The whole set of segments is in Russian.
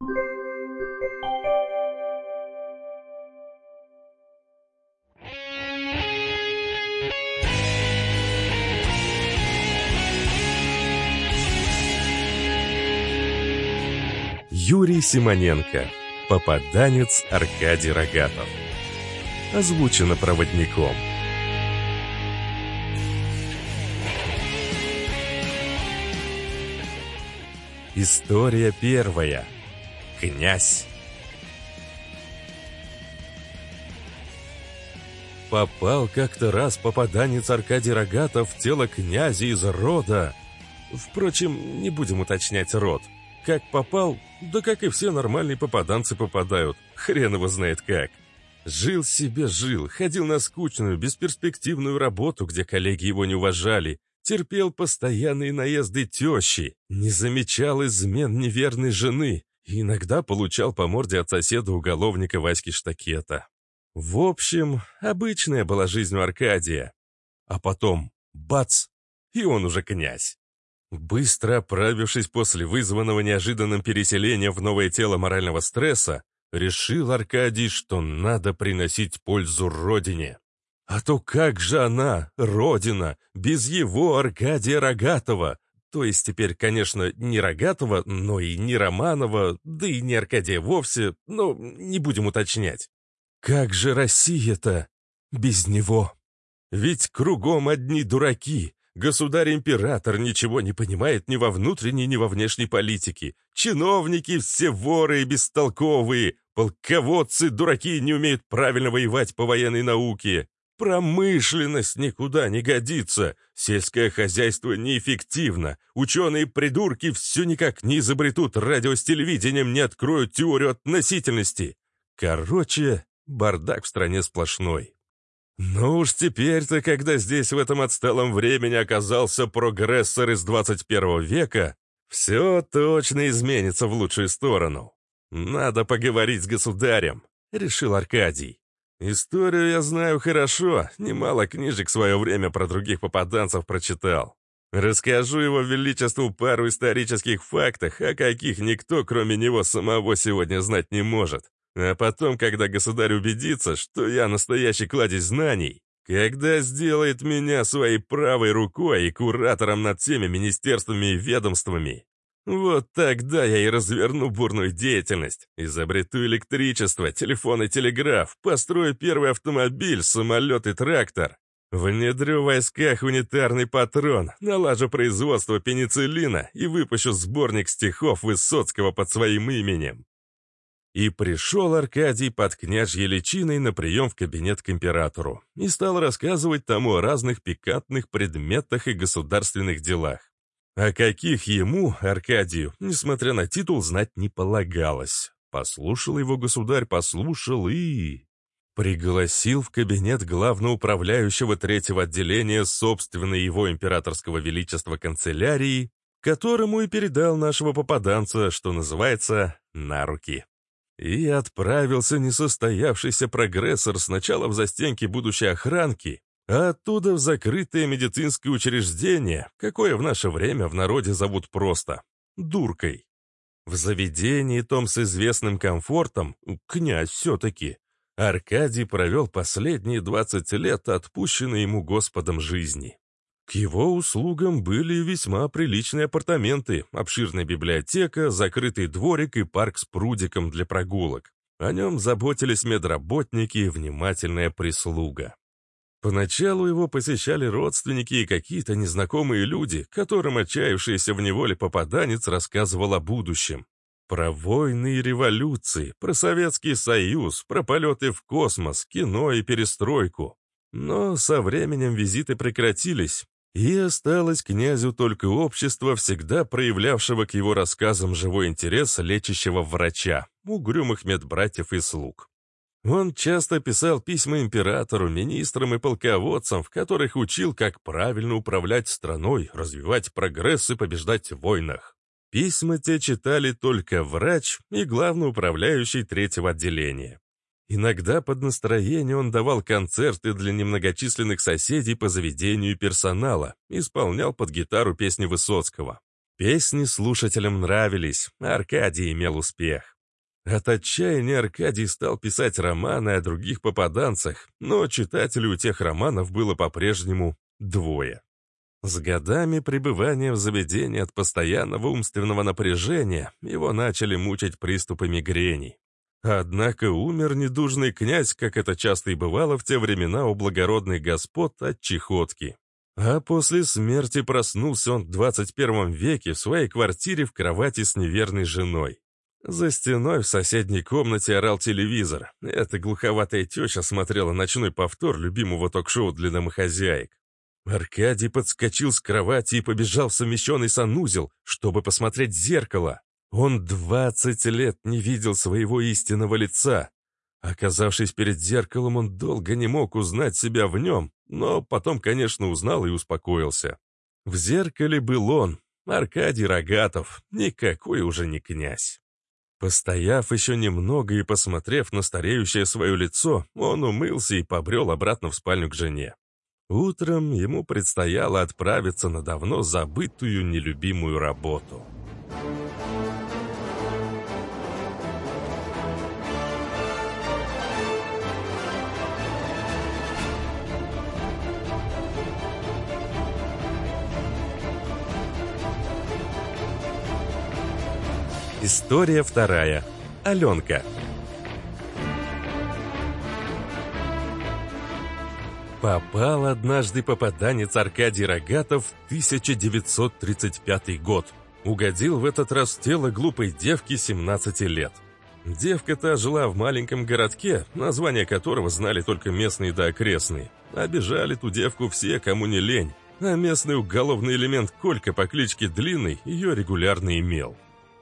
Юрий Симоненко. Попаданец Аркадий Рогатов. Озвучено проводником. История первая. Князь. Попал как-то раз попаданец Аркадий Рогатов в тело князя из рода. Впрочем, не будем уточнять род. Как попал, да как и все нормальные попаданцы попадают. Хрен его знает как. Жил себе жил, ходил на скучную, бесперспективную работу, где коллеги его не уважали, терпел постоянные наезды тещи, не замечал измен неверной жены и иногда получал по морде от соседа-уголовника Васьки Штакета. В общем, обычная была жизнь у Аркадия. А потом бац, и он уже князь. Быстро оправившись после вызванного неожиданным переселением в новое тело морального стресса, решил Аркадий, что надо приносить пользу родине. А то как же она, родина, без его Аркадия Рогатова? То есть теперь, конечно, не Рогатова, но и не Романова, да и не Аркадия вовсе, но не будем уточнять. Как же Россия-то без него? Ведь кругом одни дураки. Государь-император ничего не понимает ни во внутренней, ни во внешней политике. Чиновники все воры и бестолковые. Полководцы, дураки, не умеют правильно воевать по военной науке. Промышленность никуда не годится. Сельское хозяйство неэффективно. Ученые-придурки все никак не изобретут радио с телевидением, не откроют теорию относительности. Короче, бардак в стране сплошной. Ну уж теперь-то, когда здесь в этом отсталом времени оказался прогрессор из 21 века, все точно изменится в лучшую сторону. Надо поговорить с государем, решил Аркадий. Историю я знаю хорошо, немало книжек в свое время про других попаданцев прочитал. Расскажу его величеству пару исторических фактов, о каких никто, кроме него самого, сегодня знать не может. А потом, когда государь убедится, что я настоящий кладезь знаний, когда сделает меня своей правой рукой и куратором над всеми министерствами и ведомствами, вот тогда я и разверну бурную деятельность, изобрету электричество, телефон и телеграф, построю первый автомобиль, самолет и трактор, внедрю в войсках унитарный патрон, налажу производство пенициллина и выпущу сборник стихов Высоцкого под своим именем. И пришел Аркадий под княжьей личиной на прием в кабинет к императору и стал рассказывать тому о разных пикантных предметах и государственных делах. О каких ему, Аркадию, несмотря на титул, знать не полагалось. Послушал его государь, послушал и... пригласил в кабинет главноуправляющего третьего отделения собственной его императорского величества канцелярии, которому и передал нашего попаданца, что называется, на руки. И отправился несостоявшийся прогрессор сначала в застенки будущей охранки, а оттуда в закрытое медицинское учреждение, какое в наше время в народе зовут просто дуркой. В заведении том с известным комфортом, князь все-таки, Аркадий провел последние 20 лет, отпущенные ему Господом жизни. К его услугам были весьма приличные апартаменты, обширная библиотека, закрытый дворик и парк с прудиком для прогулок. О нем заботились медработники и внимательная прислуга. Поначалу его посещали родственники и какие-то незнакомые люди, которым отчаявшийся в неволе попаданец рассказывал о будущем. Про войны и революции, про Советский Союз, про полеты в космос, кино и перестройку. Но со временем визиты прекратились, и осталось князю только общество, всегда проявлявшего к его рассказам живой интерес лечащего врача, угрюмых медбратьев и слуг. Он часто писал письма императору, министрам и полководцам, в которых учил, как правильно управлять страной, развивать прогресс и побеждать в войнах. Письма те читали только врач и главноуправляющий третьего отделения. Иногда под настроение он давал концерты для немногочисленных соседей по заведению персонала, исполнял под гитару песни Высоцкого. Песни слушателям нравились, а Аркадий имел успех. От отчаяния Аркадий стал писать романы о других попаданцах, но читателей у тех романов было по-прежнему двое. С годами пребывания в заведении от постоянного умственного напряжения его начали мучить приступы мигрени. Однако умер недужный князь, как это часто и бывало в те времена у благородных господ, от чехотки. А после смерти проснулся он в 21 веке в своей квартире в кровати с неверной женой. За стеной в соседней комнате орал телевизор. Эта глуховатая теща смотрела ночной повтор любимого ток-шоу для домохозяек. Аркадий подскочил с кровати и побежал в совмещенный санузел, чтобы посмотреть в зеркало. Он 20 лет не видел своего истинного лица. Оказавшись перед зеркалом, он долго не мог узнать себя в нем, но потом, конечно, узнал и успокоился. В зеркале был он, Аркадий Рогатов, никакой уже не князь. Постояв еще немного и посмотрев на стареющее свое лицо, он умылся и побрел обратно в спальню к жене. Утром ему предстояло отправиться на давно забытую нелюбимую работу. История вторая. Аленка. Попал однажды попаданец Аркадий Рогатов в 1935 год. Угодил в этот раз в тело глупой девки 17 лет. Девка-то жила в маленьком городке, название которого знали только местные да окрестные. Обижали ту девку все, кому не лень, а местный уголовный элемент Колька по кличке Длинный ее регулярно имел.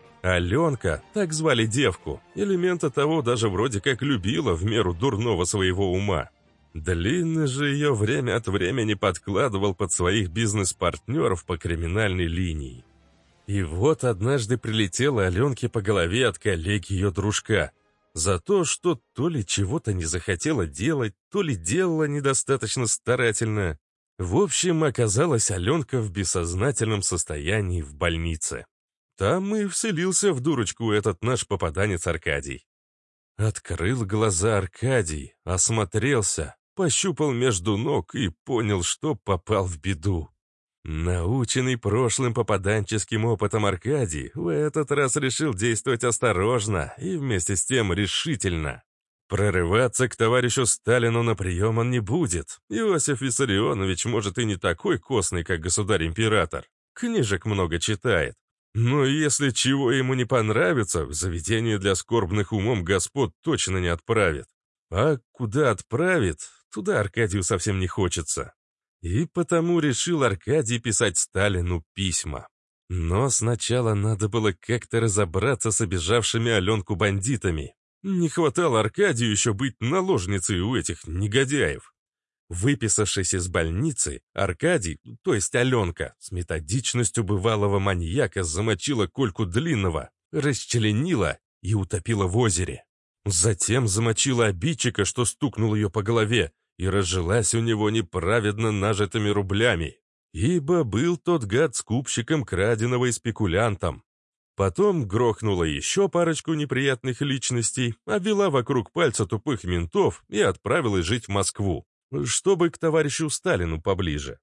Аленка, так звали девку, элемента того даже вроде как любила в меру дурного своего ума. Длинный же ее время от времени подкладывал под своих бизнес-партнеров по криминальной линии. И вот однажды прилетела Аленке по голове от коллеги ее дружка за то, что то ли чего-то не захотела делать, то ли делала недостаточно старательно. В общем, оказалась Аленка в бессознательном состоянии в больнице. Там и вселился в дурочку этот наш попаданец Аркадий. Открыл глаза Аркадий, осмотрелся, пощупал между ног и понял, что попал в беду. Наученный прошлым попаданческим опытом Аркадий в этот раз решил действовать осторожно и вместе с тем решительно. Прорываться к товарищу Сталину на прием он не будет. Иосиф Виссарионович, может, и не такой костный, как государь-император. Книжек много читает. Но если чего ему не понравится, в заведение для скорбных умом господ точно не отправит. А куда отправит, туда Аркадию совсем не хочется. И потому решил Аркадий писать Сталину письма. Но сначала надо было как-то разобраться с обижавшими Аленку бандитами. Не хватало Аркадию еще быть наложницей у этих негодяев. Выписавшись из больницы, Аркадий, то есть Аленка, с методичностью бывалого маньяка замочила Кольку Длинного, расчленила и утопила в озере. Затем замочила обидчика, что стукнул ее по голове, и разжилась у него неправедно нажитыми рублями, ибо был тот гад скупщиком краденого и спекулянтом. Потом грохнула еще парочку неприятных личностей, обвела вокруг пальца тупых ментов и отправилась жить в Москву, чтобы к товарищу Сталину поближе.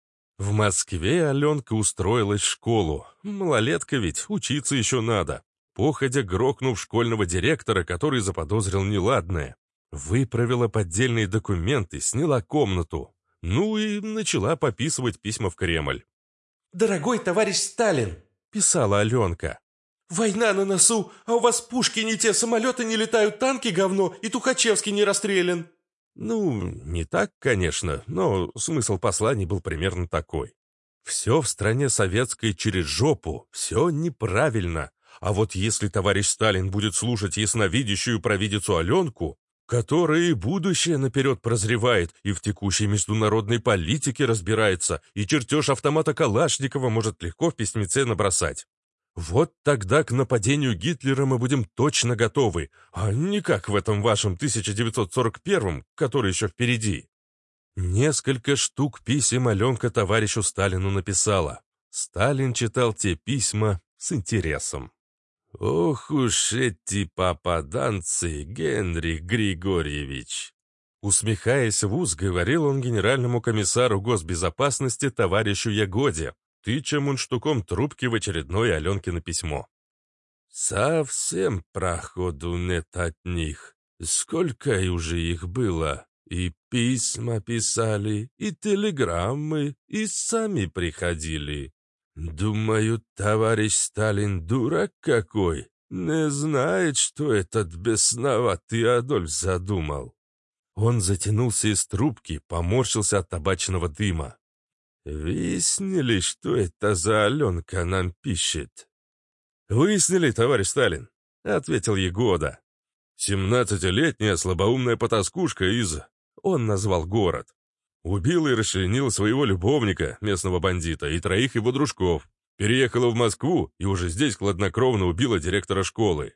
В Москве Аленка устроилась в школу. Малолетка ведь, учиться еще надо. Походя грохнув школьного директора, который заподозрил неладное. Выправила поддельные документы, сняла комнату. Ну и начала пописывать письма в Кремль. «Дорогой товарищ Сталин», — писала Аленка. «война на носу, а у вас пушки не те, самолеты не летают, танки говно, и Тухачевский не расстрелян». Ну, не так, конечно, но смысл посланий был примерно такой. Все в стране советской через жопу, все неправильно. А вот если товарищ Сталин будет слушать ясновидящую провидицу Аленку, которая и будущее наперед прозревает, и в текущей международной политике разбирается, и чертеж автомата Калашникова может легко в письмеце набросать. Вот тогда к нападению Гитлера мы будем точно готовы, а не как в этом вашем 1941-м, который еще впереди. Несколько штук писем Аленка товарищу Сталину написала. Сталин читал те письма с интересом. «Ох уж эти попаданцы, Генрих Григорьевич!» Усмехаясь в ус, говорил он генеральному комиссару госбезопасности товарищу Ягоде, тыча мундштуком трубки в очередное Аленкино письмо. «Совсем проходу нет от них. Сколько уже их было? И письма писали, и телеграммы, и сами приходили. Думаю, товарищ Сталин дурак какой, не знает, что этот бесноватый Адольф задумал». Он затянулся из трубки, поморщился от табачного дыма. «Выяснили, что это за Аленка нам пишет?» «Выяснили, товарищ Сталин», — ответил Ягода. 17-летняя слабоумная потаскушка из... Он назвал город. Убила и расчленила своего любовника, местного бандита, и 3 его дружков. Переехала в Москву и уже здесь хладнокровно убила директора школы.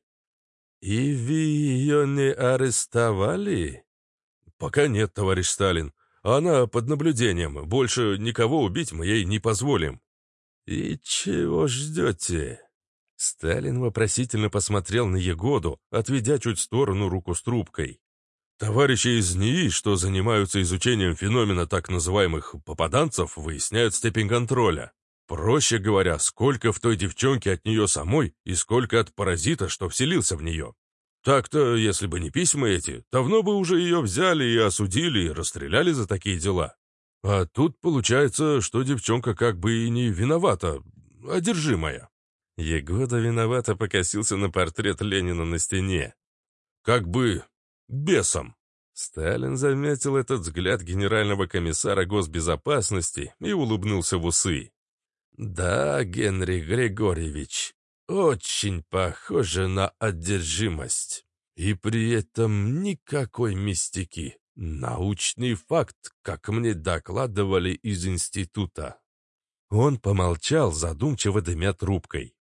«И вы ее не арестовали?» «Пока нет, товарищ Сталин. Она под наблюдением. Больше никого убить мы ей не позволим». «И чего ждете?» Сталин вопросительно посмотрел на Ягоду, отведя чуть в сторону руку с трубкой. «Товарищи из НИИ, что занимаются изучением феномена так называемых попаданцев, выясняют степень контроля. Проще говоря, сколько в той девчонке от нее самой и сколько от паразита, что вселился в нее. Так-то, если бы не письма эти, давно бы уже ее взяли и осудили, и расстреляли за такие дела. А тут получается, что девчонка как бы и не виновата, одержимая». Ягода виновато покосился на портрет Ленина на стене. «Как бы бесом». Сталин заметил этот взгляд генерального комиссара госбезопасности и улыбнулся в усы. «Да, Генрих Григорьевич, очень похоже на одержимость. И при этом никакой мистики. Научный факт, как мне докладывали из института». Он помолчал, задумчиво дымя трубкой.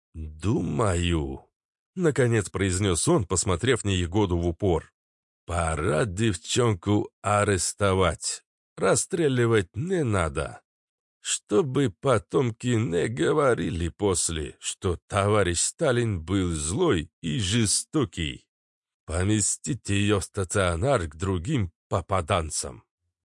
«Думаю», — наконец произнес он, посмотрев на Ягоду в упор, «пора девчонку арестовать. Расстреливать не надо. Чтобы потомки не говорили после, что товарищ Сталин был злой и жестокий. Поместите ее в стационар к другим попаданцам».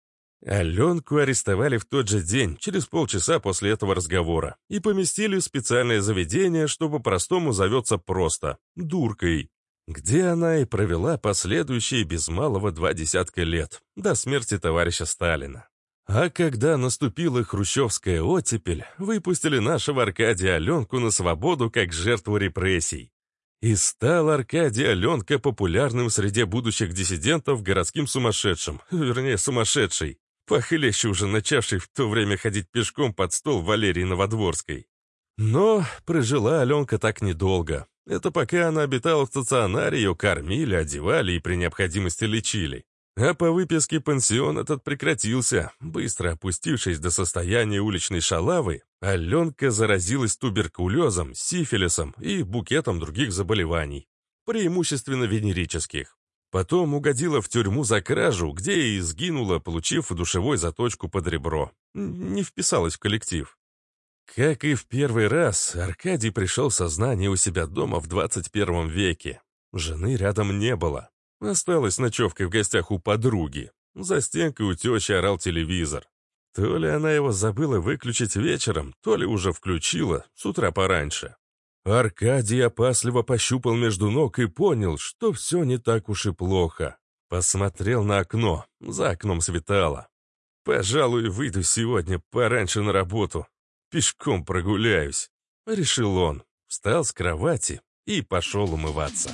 Аленку арестовали в тот же день, через полчаса после этого разговора, и поместили в специальное заведение, что по-простому зовется просто «Дуркой», где она и провела последующие без малого 20 лет, до смерти товарища Сталина. А когда наступила хрущевская оттепель, выпустили нашего Аркадия Аленку на свободу как жертву репрессий. И стал Аркадий Аленка популярным среди будущих диссидентов городским сумасшедшим, вернее, сумасшедший, похлеще уже начавший в то время ходить пешком под стол Валерии Новодворской. Но прожила Аленка так недолго. Это пока она обитала в стационаре, ее кормили, одевали и при необходимости лечили. А по выписке пансион этот прекратился. Быстро опустившись до состояния уличной шалавы, Аленка заразилась туберкулезом, сифилисом и букетом других заболеваний, преимущественно венерических. Потом угодила в тюрьму за кражу, где и сгинула, получив душевой заточку под ребро. Не вписалась в коллектив. Как и в первый раз, Аркадий пришел в сознание у себя дома в 21 веке. Жены рядом не было. Осталась ночевкой в гостях у подруги. За стенкой у тещи орал телевизор. То ли она его забыла выключить вечером, то ли уже включила, с утра пораньше. Аркадий опасливо пощупал между ног и понял, что все не так уж и плохо. Посмотрел на окно, за окном светало. «Пожалуй, выйду сегодня пораньше на работу. Пешком прогуляюсь», — решил он. Встал с кровати и пошел умываться.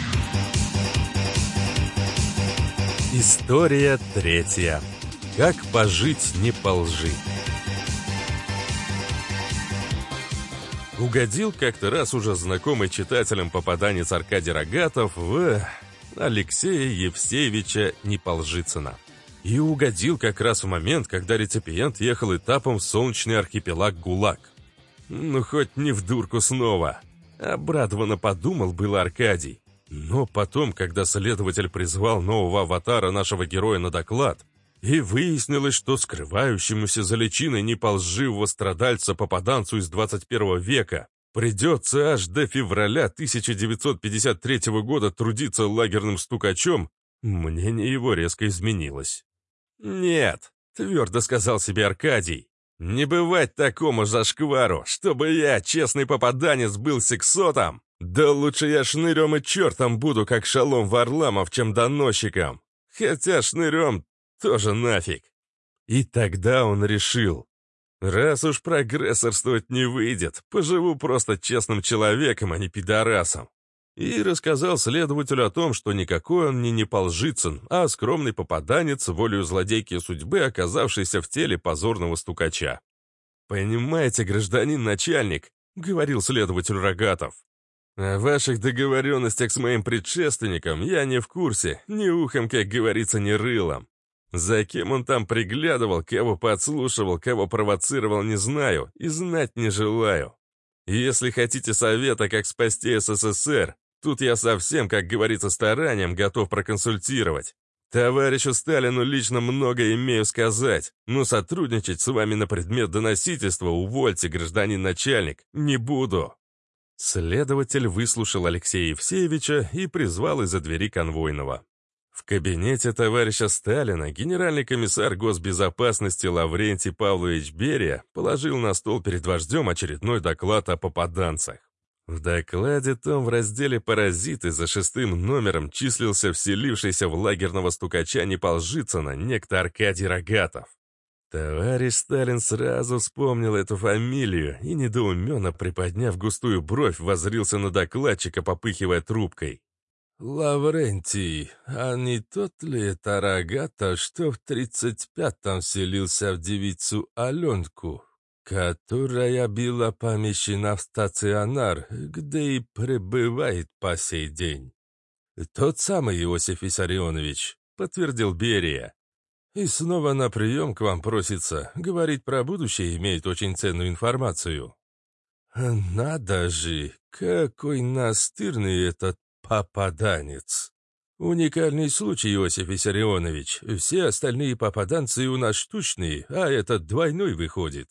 История 3. Как пожить не по лжи. Угодил как-то раз уже знакомый читателям попаданец Аркадий Рогатов в Алексея Евсеевича Неполжицына. И угодил как раз в момент, когда реципиент ехал этапом в солнечный архипелаг ГУЛАГ. Ну, хоть не в дурку снова. Обрадованно подумал был Аркадий. Но потом, когда следователь призвал нового аватара нашего героя на доклад, и выяснилось, что скрывающемуся за личиной неполживого страдальца-попаданцу из 21 века Придется аж до февраля 1953 года трудиться лагерным стукачом, мнение его резко изменилось. «Нет», — твердо сказал себе Аркадий, — «не бывать такому зашквару, чтобы я, честный попаданец, был сексотом. Да лучше я шнырем и чертом буду, как Шалом Варламов, чем доносчиком. Хотя шнырем тоже нафиг». И тогда он решил: раз уж прогрессорствовать не выйдет, поживу просто честным человеком, а не пидорасом. И рассказал следователю о том, что никакой он не Неполжицын, а скромный попаданец, волею злодейки судьбы, оказавшийся в теле позорного стукача. «Понимаете, гражданин начальник», — говорил следователь Рогатов, «о ваших договоренностях с моим предшественником я не в курсе, ни ухом, как говорится, ни рылом. За кем он там приглядывал, кого подслушивал, кого провоцировал, не знаю и знать не желаю. Если хотите совета, как спасти СССР, тут я совсем, как говорится, старанием готов проконсультировать. Товарищу Сталину лично многое имею сказать, но сотрудничать с вами на предмет доносительства, увольте, гражданин начальник, не буду». Следователь выслушал Алексея Евсеевича и призвал из-за двери конвойного. В кабинете товарища Сталина генеральный комиссар госбезопасности Лаврентий Павлович Берия положил на стол перед вождем очередной доклад о попаданцах. В докладе том в разделе «Паразиты» за 6-м номером числился вселившийся в лагерного стукача Неполжицына некто Аркадий Рогатов. Товарищ Сталин сразу вспомнил эту фамилию и, недоуменно приподняв густую бровь, воззрился на докладчика, попыхивая трубкой. «Лаврентий, а не тот ли это Рогатов, что в 35-м вселился в девицу Аленку, которая была помещена в стационар, где и пребывает по сей день?» «Тот самый, Иосиф Виссарионович», — подтвердил Берия. «И снова на прием к вам просится. Говорить про будущее имеет очень ценную информацию». «Надо же, какой настырный этот попаданец! Уникальный случай, Иосиф Виссарионович. Все остальные попаданцы у нас штучные, а этот двойной выходит».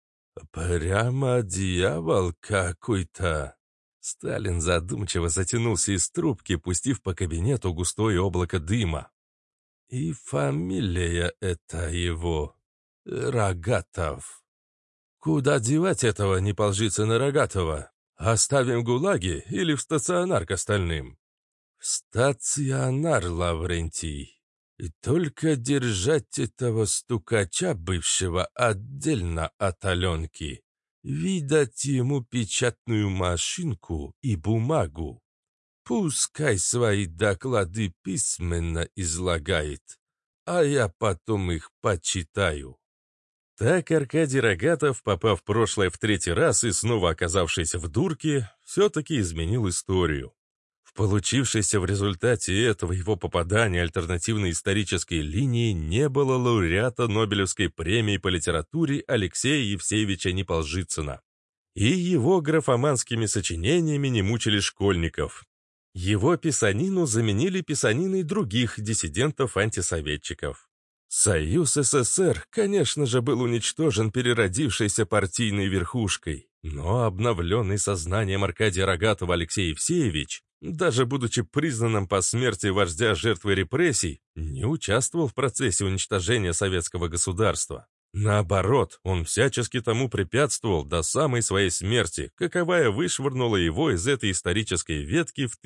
«Прямо дьявол какой-то!» Сталин задумчиво затянулся из трубки, пустив по кабинету густое облако дыма. «И фамилия это его Рогатов. Куда девать этого Неполжицына Рогатова? Оставим в ГУЛАГе или в стационар к остальным?» «В стационар, Лаврентий. И только держать этого стукача бывшего отдельно от Аленки. Видать ему печатную машинку и бумагу. Пускай свои доклады письменно излагает, а я потом их почитаю». Так Аркадий Рогатов, попав в прошлое в 3-й раз и снова оказавшись в дурке, все-таки изменил историю. В получившейся в результате этого его попадания альтернативной исторической линии не было лауреата Нобелевской премии по литературе Алексея Евсеевича Неполжицына. И его графоманскими сочинениями не мучили школьников. Его писанину заменили писаниной других диссидентов-антисоветчиков. Союз СССР, конечно же, был уничтожен переродившейся партийной верхушкой, но обновленный сознанием Аркадия Рогатова Алексей Евсеевич, даже будучи признанным по смерти вождя жертвой репрессий, не участвовал в процессе уничтожения советского государства. Наоборот, он всячески тому препятствовал до самой своей смерти, каковая вышвырнула его из этой исторической ветки в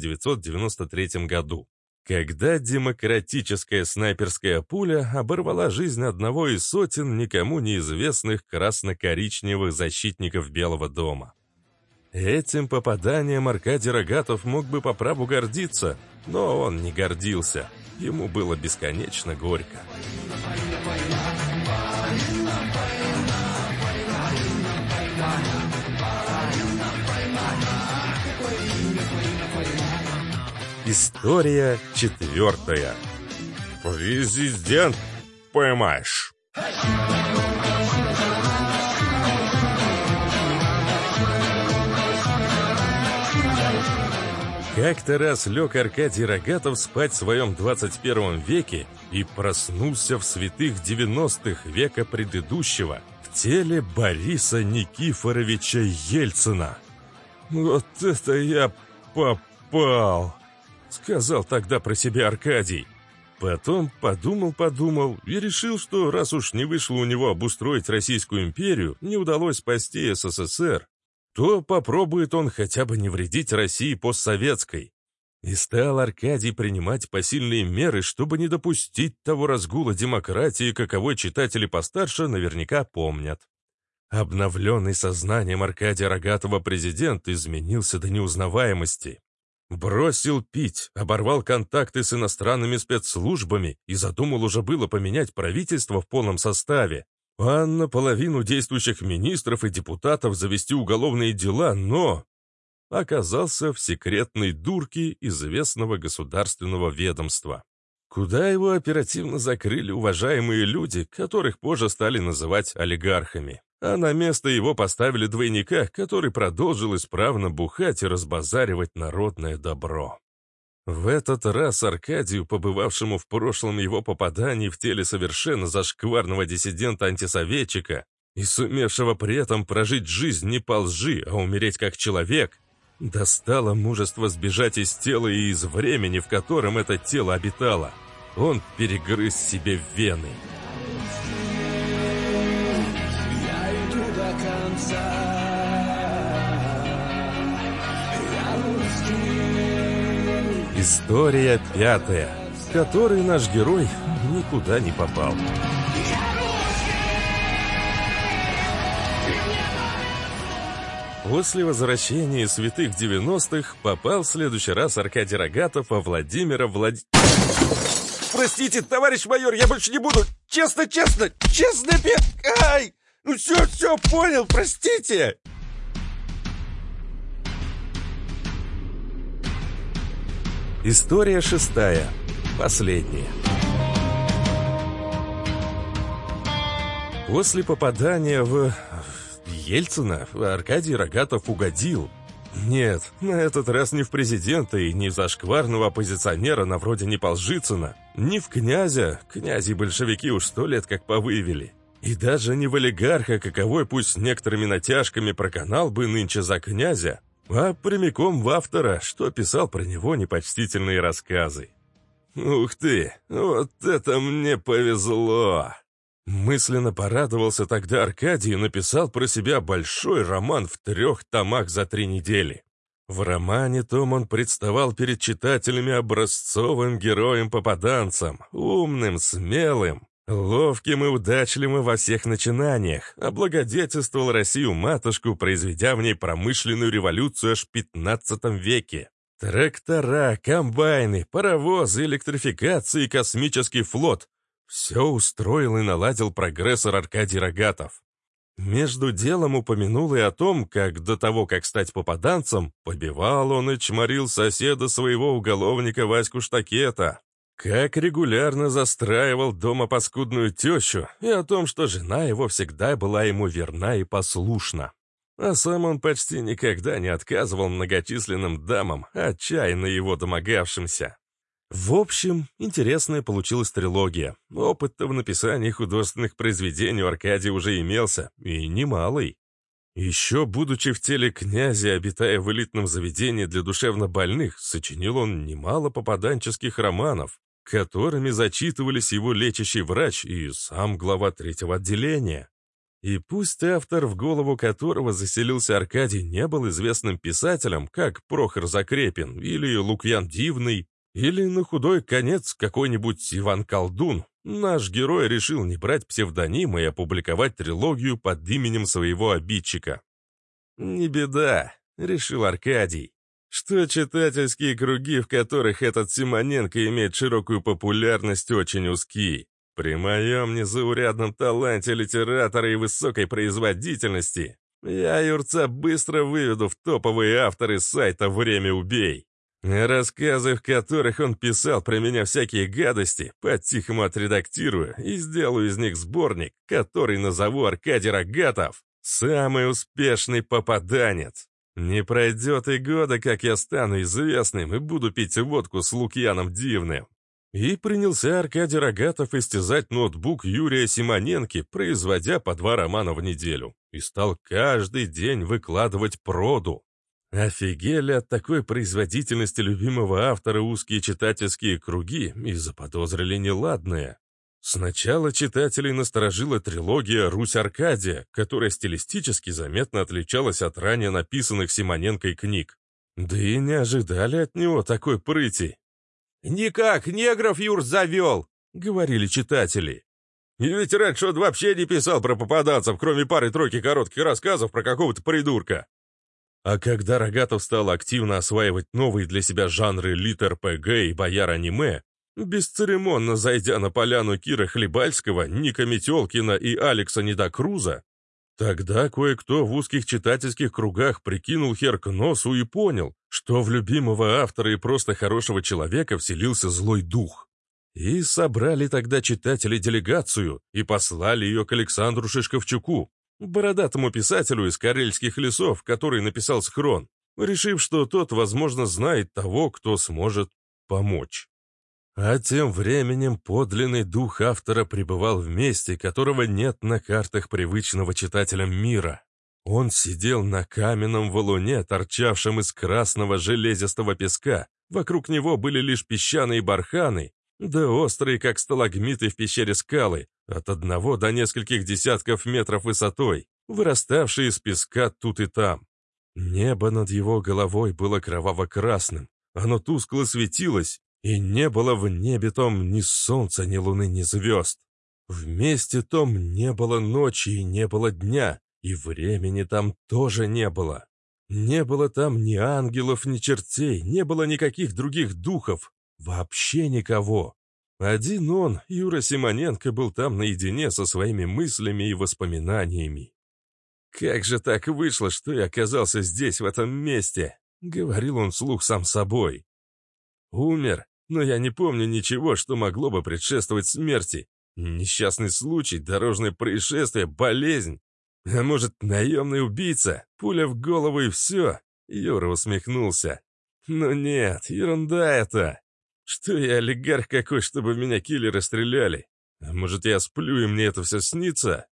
1993 году. Когда демократическая снайперская пуля оборвала жизнь одного из сотен никому неизвестных красно-коричневых защитников Белого дома. Этим попаданием Аркадий Рогатов мог бы по праву гордиться, но он не гордился. Ему было бесконечно горько. История 4. Президент, понимаешь. Как-то раз лег Аркадий Рогатов спать в своем 21 веке и проснулся в святых 90-х века предыдущего в теле Бориса Никифоровича Ельцина. вот это я попал!» — сказал тогда про себя Аркадий. Потом подумал и решил, что раз уж не вышло у него обустроить Российскую империю, не удалось спасти СССР, то попробует он хотя бы не вредить России постсоветской. И стал Аркадий принимать посильные меры, чтобы не допустить того разгула демократии, каковой читатели постарше наверняка помнят. Обновленный сознанием Аркадия Рогатова президент изменился до неузнаваемости. Бросил пить, оборвал контакты с иностранными спецслужбами и задумал уже было поменять правительство в полном составе, а наполовину действующих министров и депутатов завести уголовные дела, но оказался в секретной дурке известного государственного ведомства, куда его оперативно закрыли уважаемые люди, которых позже стали называть олигархами. А на место его поставили двойника, который продолжил исправно бухать и разбазаривать народное добро. В этот раз Аркадию, побывавшему в прошлом его попадании в теле совершенно зашкварного диссидента-антисоветчика и сумевшего при этом прожить жизнь не по лжи, а умереть как человек, достало мужество сбежать из тела и из времени, в котором это тело обитало. Он перегрыз себе вены. История 5, в которой наш герой никуда не попал. После возвращения святых 90-х попал в следующий раз Аркадий Рогатов во Владимира Простите, товарищ майор, я больше не буду. Честно, Ай! Ну все, понял, простите. История 6, последняя. После попадания в Ельцина Аркадий Рогатов угодил. Нет, на этот раз не в президента и не в зашкварного оппозиционера на вроде Неполжицына, не в князя, князи большевики уж 100 лет как повывели, и даже не в олигарха, каковой пусть с некоторыми натяжками проканал бы нынче за князя, а прямиком в автора, что писал про него непочтительные рассказы. Ух ты, вот это мне повезло! Мысленно порадовался тогда Аркадий и написал про себя большой роман в 3 томах за 3 недели. В романе том он представал перед читателями образцовым героем-попаданцем, умным, смелым, ловким и удачливым во всех начинаниях, облагодетельствовал Россию-матушку, произведя в ней промышленную революцию аж в 15 веке. Трактора, комбайны, паровозы, электрификация и космический флот — все устроил и наладил прогрессор Аркадий Рогатов. Между делом упомянул и о том, как до того, как стать попаданцем, побивал он и чморил соседа своего уголовника Ваську Штакета, как регулярно застраивал дома паскудную тещу, и о том, что жена его всегда была ему верна и послушна. А сам он почти никогда не отказывал многочисленным дамам, отчаянно его домогавшимся. В общем, интересная получилась трилогия. Опыт-то в написании художественных произведений у Аркадия уже имелся, и немалый. Еще будучи в теле князя, обитая в элитном заведении для душевнобольных, сочинил он немало попаданческих романов, которыми зачитывались его лечащий врач и сам глава 3-го отделения. И пусть автор, в голову которого заселился Аркадий, не был известным писателем, как Прохор Закрепин или Лукьян Дивный, или на худой конец какой-нибудь Иван Колдун, наш герой решил не брать псевдонима и опубликовать трилогию под именем своего обидчика. «Не беда», — решил Аркадий, что читательские круги, в которых этот Симоненко имеет широкую популярность, очень узки. При моем незаурядном таланте литератора и высокой производительности я юрца быстро выведу в топовые авторы сайта «Время убей». Рассказы, в которых он писал про меня всякие гадости, по-тихому отредактирую и сделаю из них сборник, который назову «Аркадий Рогатов. Самый успешный попаданец». Не пройдет и года, как я стану известным и буду пить водку с Лукьяном Дивным. И принялся Аркадий Рогатов истязать ноутбук Юрия Симоненки, производя по 2 романа в неделю. И стал каждый день выкладывать проду. Офигели от такой производительности любимого автора узкие читательские круги и заподозрили неладное. Сначала читателей насторожила трилогия «Русь-Аркадия», которая стилистически заметно отличалась от ранее написанных Симоненкой книг. Да и не ожидали от него такой прыти. «Никак, негров Юр завел!» — говорили читатели. «И ведь раньше он вообще не писал про попаданцев, кроме пары-тройки коротких рассказов про какого-то придурка». А когда Рогатов стал активно осваивать новые для себя жанры лит-РПГ и бояр-аниме, бесцеремонно зайдя на поляну Кира Хлебальского, Ника Метелкина и Алекса Недокруза, тогда кое-кто в узких читательских кругах прикинул хер к носу и понял, что в любимого автора и просто хорошего человека вселился злой дух. И собрали тогда читатели делегацию и послали ее к Александру Шишковчуку, бородатому писателю из Карельских лесов, который написал «Схрон», решив, что тот, возможно, знает того, кто сможет помочь. А тем временем подлинный дух автора пребывал в месте, которого нет на картах привычного читателям мира. Он сидел на каменном валуне, торчавшем из красного железистого песка. Вокруг него были лишь песчаные барханы, да острые, как сталагмиты в пещере скалы, от 1 до нескольких десятков метров высотой, выраставшие из песка тут и там. Небо над его головой было кроваво-красным, оно тускло светилось, и не было в небе том ни солнца, ни луны, ни звезд. Вместе том не было ночи и не было дня, и времени там тоже не было. Не было там ни ангелов, ни чертей, не было никаких других духов, вообще никого. Один он, Юра Симоненко, был там наедине со своими мыслями и воспоминаниями. «Как же так вышло, что я оказался здесь, в этом месте?» — говорил он вслух сам собой. «Умер, но я не помню ничего, что могло бы предшествовать смерти. Несчастный случай, дорожное происшествие, болезнь. А может, наемный убийца, пуля в голову и все?» Юра усмехнулся. «Ну нет, ерунда это. Что я олигарх какой, чтобы меня киллеры стреляли? А может, я сплю, и мне это все снится?»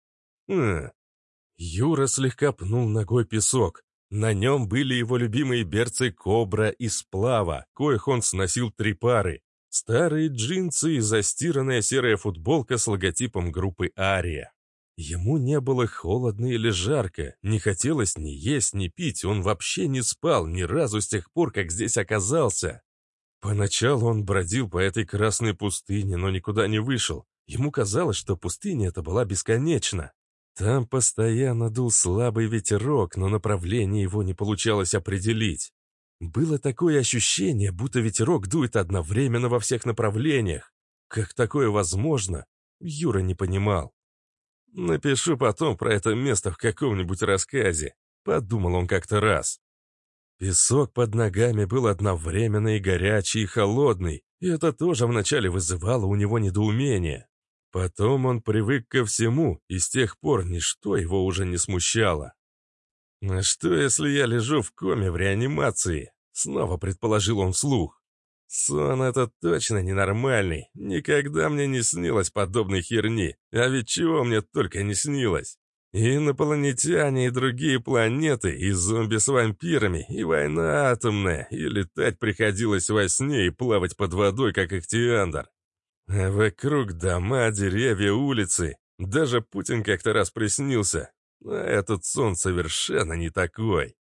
Юра слегка пнул ногой песок. На нем были его любимые берцы «Кобра» и «Сплава», коих он сносил 3 пары. Старые джинсы и застиранная серая футболка с логотипом группы «Ария». Ему не было холодно или жарко, не хотелось ни есть, ни пить, он вообще не спал ни разу с тех пор, как здесь оказался. Поначалу он бродил по этой красной пустыне, но никуда не вышел. Ему казалось, что пустыня эта была бесконечна. Там постоянно дул слабый ветерок, но направление его не получалось определить. Было такое ощущение, будто ветерок дует одновременно во всех направлениях. Как такое возможно, Юра не понимал. «Напишу потом про это место в каком-нибудь рассказе», — подумал он как-то раз. Песок под ногами был одновременно и горячий, и холодный, и это тоже вначале вызывало у него недоумение. Потом он привык ко всему, и с тех пор ничто его уже не смущало. «А что, если я лежу в коме в реанимации?» — снова предположил он вслух. «Сон это точно ненормальный, никогда мне не снилось подобной херни, а ведь чего мне только не снилось. И инопланетяне, и другие планеты, и зомби с вампирами, и война атомная, и летать приходилось во сне и плавать под водой, как Ихтиандр. А вокруг дома, деревья, улицы. Даже Путин как-то раз приснился. А этот сон совершенно не такой».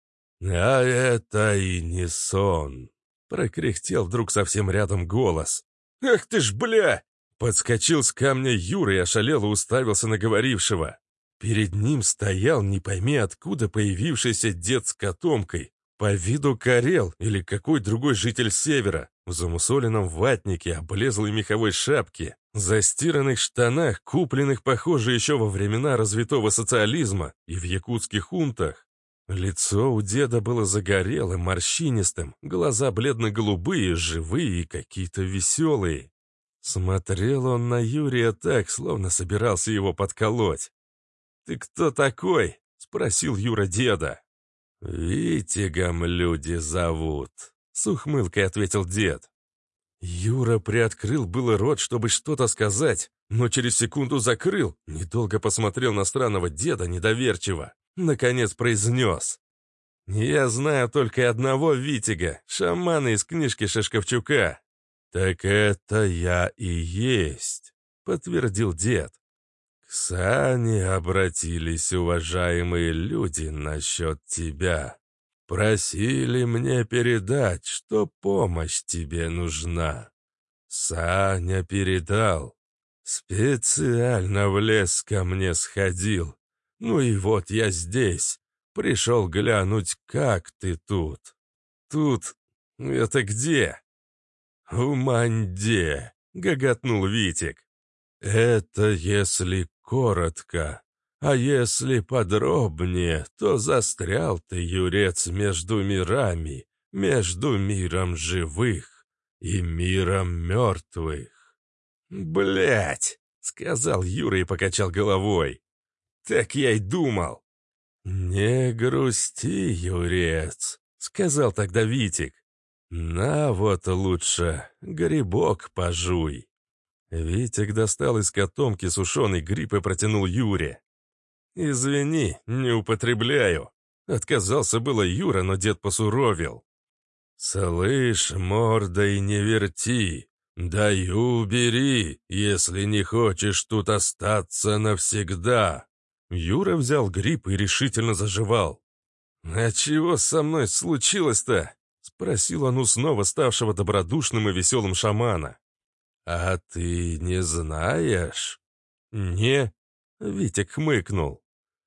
«А это и не сон», — прокряхтел вдруг совсем рядом голос. «Ах ты ж, бля!» Подскочил с камня Юра и ошалело уставился на говорившего. Перед ним стоял не пойми откуда появившийся дед с котомкой. По виду карел или какой другой житель севера, в замусоленном ватнике, облезлой меховой шапке, застиранных штанах, купленных, похоже, еще во времена развитого социализма и в якутских хунтах. Лицо у деда было загорелым, морщинистым, глаза бледно-голубые, живые и какие-то веселые. Смотрел он на Юрия так, словно собирался его подколоть. «Ты кто такой?» — спросил Юра деда. «Витягом люди зовут», — с ухмылкой ответил дед. Юра приоткрыл было рот, чтобы что-то сказать, но через секунду закрыл, недолго посмотрел на странного деда недоверчиво, наконец произнес. Я знаю только одного Витига, шамана из книжки Шишковчука. Так это я и есть, подтвердил дед. К Сане обратились уважаемые люди насчет тебя. Просили мне передать, что помощь тебе нужна. Саня передал. Специально в лес ко мне сходил. Ну и вот я здесь. Пришел глянуть, как ты тут. Тут... это где? В Манде, гоготнул Витик. Это если коротко. А если подробнее, то застрял ты, юрец, между мирами, между миром живых и миром мертвых. «Блядь!» — сказал Юра и покачал головой. «Так я и думал». «Не грусти, юрец», — сказал тогда Витик. «На вот лучше, грибок пожуй». Витик достал из котомки сушеный гриб и протянул Юре. «Извини, не употребляю». Отказался было Юра, но дед посуровил. «Слышь, мордой не верти, даю бери, если не хочешь тут остаться навсегда». Юра взял гриб и решительно заживал. «А чего со мной случилось-то?» — спросил он у снова ставшего добродушным и веселым шамана. «А ты не знаешь?» «Не», — Витик хмыкнул.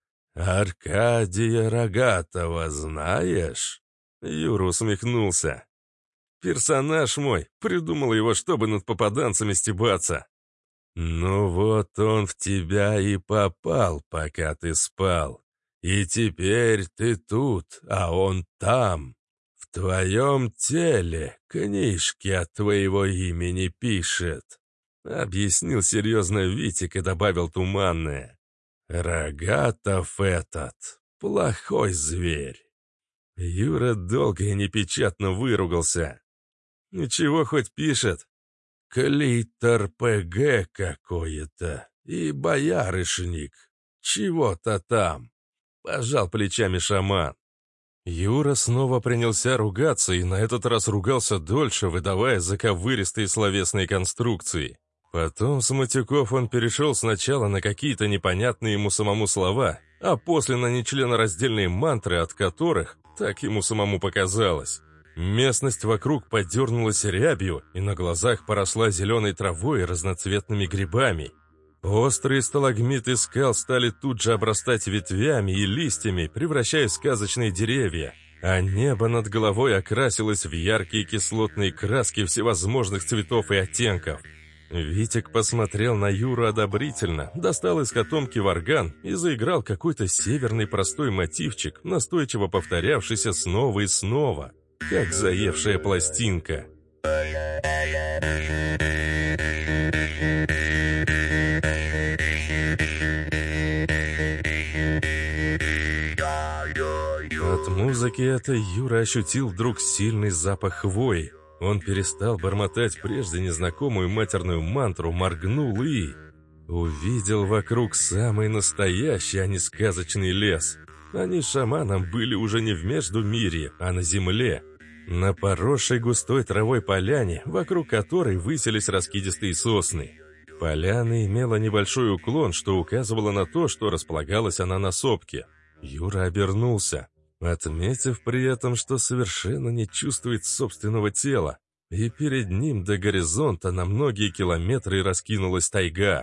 «Аркадия Рогатова знаешь?» Юра усмехнулся. «Персонаж мой, придумал его, чтобы над попаданцами стебаться». «Ну вот он в тебя и попал, пока ты спал. И теперь ты тут, а он там. В твоем теле книжки от твоего имени пишет», — объяснил серьезно Витик и добавил туманное. «Рогатов этот, плохой зверь». Юра долго и непечатно выругался. «Ничего хоть пишет?» «Клитор ПГ какое-то и боярышник. Чего-то там», — пожал плечами шаман. Юра снова принялся ругаться, и на этот раз ругался дольше, выдавая заковыристые словесные конструкции. Потом с матюков он перешел сначала на какие-то непонятные ему самому слова, а после на нечленораздельные мантры, от которых, так ему самому показалось, местность вокруг подернулась рябью и на глазах поросла зеленой травой и разноцветными грибами. Острые сталагмиты скал стали тут же обрастать ветвями и листьями, превращаясь в сказочные деревья, а небо над головой окрасилось в яркие кислотные краски всевозможных цветов и оттенков. Витик посмотрел на Юру одобрительно, достал из котомки варган и заиграл какой-то северный простой мотивчик, настойчиво повторявшийся снова и снова, как заевшая пластинка. От музыки этой Юра ощутил вдруг сильный запах хвои. Он перестал бормотать прежде незнакомую матерную мантру, моргнул и... увидел вокруг самый настоящий, а не сказочный лес. Они с шаманом были уже не в Междумирье, а на земле. На поросшей густой травой поляне, вокруг которой высились раскидистые сосны. Поляна имела небольшой уклон, что указывало на то, что располагалась она на сопке. Юра обернулся, отметив при этом, что совершенно не чувствует собственного тела, и перед ним до горизонта на многие километры раскинулась тайга.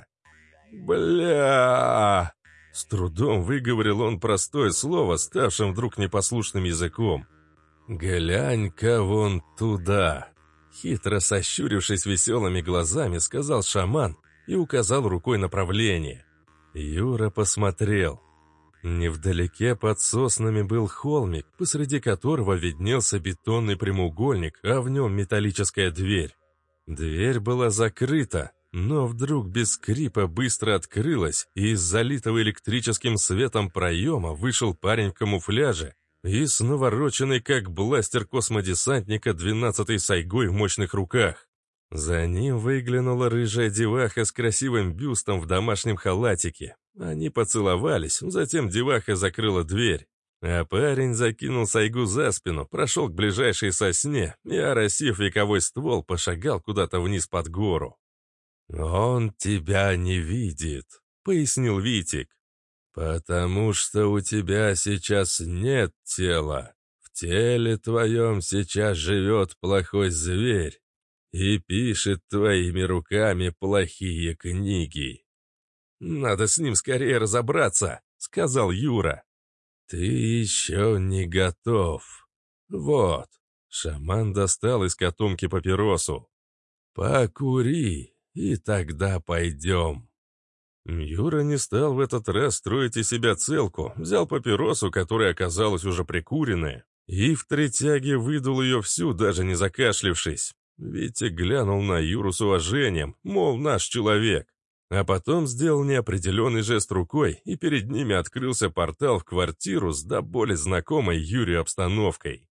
«Бля!» С трудом выговорил он простое слово, ставшим вдруг непослушным языком. «Глянь-ка вон туда!» Хитро сощурившись веселыми глазами, сказал шаман и указал рукой направление. Юра посмотрел. Невдалеке под соснами был холмик, посреди которого виднелся бетонный прямоугольник, а в нем металлическая дверь. Дверь была закрыта, но вдруг без скрипа быстро открылась, и из залитого электрическим светом проема вышел парень в камуфляже и с навороченной как бластер космодесантника 12-й сайгой в мощных руках. За ним выглянула рыжая деваха с красивым бюстом в домашнем халатике. Они поцеловались, затем деваха закрыла дверь. А парень закинул сайгу за спину, прошел к ближайшей сосне и, оросив вековой ствол, пошагал куда-то вниз под гору. «Он тебя не видит», — пояснил Витик, «потому что у тебя сейчас нет тела. В теле твоем сейчас живет плохой зверь и пишет твоими руками плохие книги». «Надо с ним скорее разобраться», — сказал Юра. «Ты еще не готов. Вот». Шаман достал из котомки папиросу. «Покури, и тогда пойдем». Юра не стал в этот раз строить из себя целку, взял папиросу, которая оказалась уже прикуренная, и в три тяги выдул ее всю, даже не закашлившись. Витя глянул на Юру с уважением, мол, наш человек. А потом сделал неопределенный жест рукой, и перед ними открылся портал в квартиру с до боли знакомой Юрию обстановкой.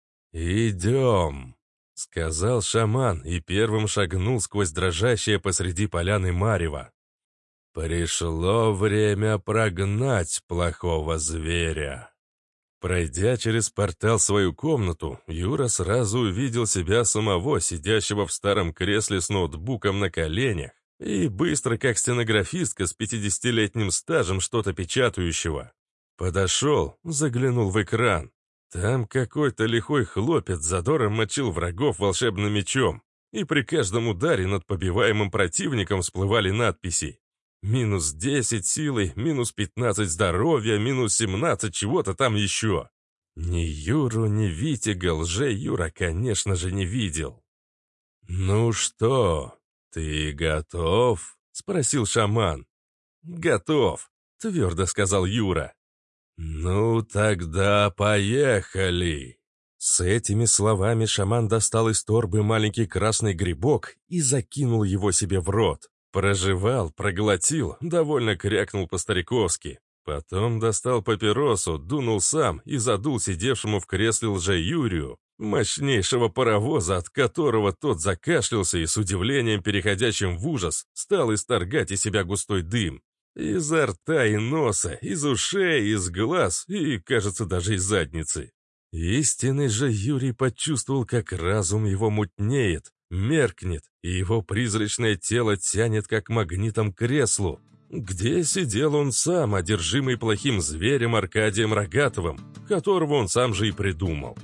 «Идем», — сказал шаман и первым шагнул сквозь дрожащее посреди поляны марево. «Пришло время прогнать плохого зверя». Пройдя через портал в свою комнату, Юра сразу увидел себя самого, сидящего в старом кресле с ноутбуком на коленях, и быстро, как стенографистка с 50-летним стажем, что-то печатающего. Подошел, заглянул в экран. Там какой-то лихой хлопец задором мочил врагов волшебным мечом, и при каждом ударе над побиваемым противником всплывали надписи: -10 силы, -15 здоровья, -17 чего-то там еще. Ни Юру, ни Витига лже-Юра, конечно же, не видел. «Ну что, ты готов?» — спросил шаман. «Готов», — твердо сказал Юра. «Ну тогда поехали!» С этими словами шаман достал из торбы маленький красный грибок и закинул его себе в рот. Прожевал, проглотил, довольно крякнул по-стариковски. Потом достал папиросу, дунул сам и задул сидевшему в кресле лже-Юрию, мощнейшего паровоза, от которого тот закашлялся и с удивлением, переходящим в ужас, стал исторгать из себя густой дым. Изо рта и носа, из ушей, из глаз и, кажется, даже из задницы. Истинный же Юрий почувствовал, как разум его мутнеет, меркнет, и его призрачное тело тянет как магнитом к креслу, где сидел он сам, одержимый плохим зверем Аркадием Рогатовым, которого он сам же и придумал.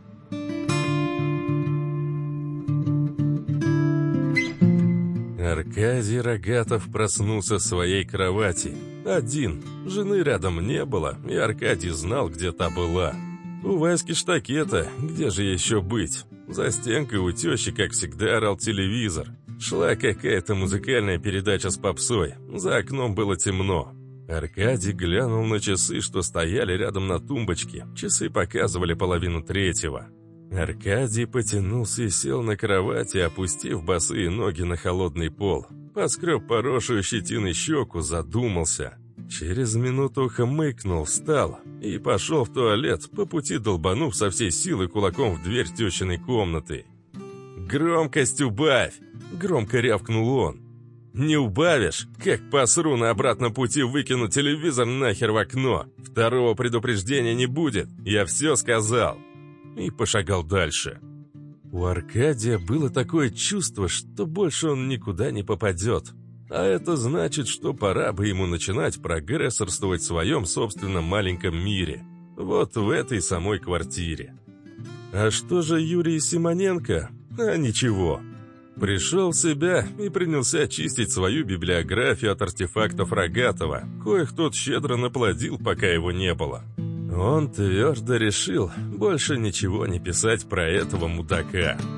Аркадий Рогатов проснулся в своей кровати. Один. Жены рядом не было, и Аркадий знал, где та была. У Васьки штакета, где же еще быть? За стенкой у тещи, как всегда, орал телевизор. Шла какая-то музыкальная передача с попсой. За окном было темно. Аркадий глянул на часы, что стояли рядом на тумбочке. Часы показывали 2:30. Аркадий потянулся и сел на кровати, опустив босые ноги на холодный пол. Поскреб поросшую щетиной щеку, задумался. Через минуту хмыкнул, встал и пошел в туалет, по пути долбанув со всей силы кулаком в дверь тещиной комнаты. «Громкость убавь!» — громко рявкнул он. «Не убавишь? Как посру на обратном пути, выкину телевизор нахер в окно. Второго предупреждения не будет, я все сказал». И пошагал дальше. У Аркадия было такое чувство, что больше он никуда не попадет. А это значит, что пора бы ему начинать прогрессорствовать в своем собственном маленьком мире. Вот в этой самой квартире. А что же Юрий Симоненко? А ничего. Пришел в себя и принялся очистить свою библиографию от артефактов Рогатова, коих тот щедро наплодил, пока его не было. Он твердо решил больше ничего не писать про этого мудака.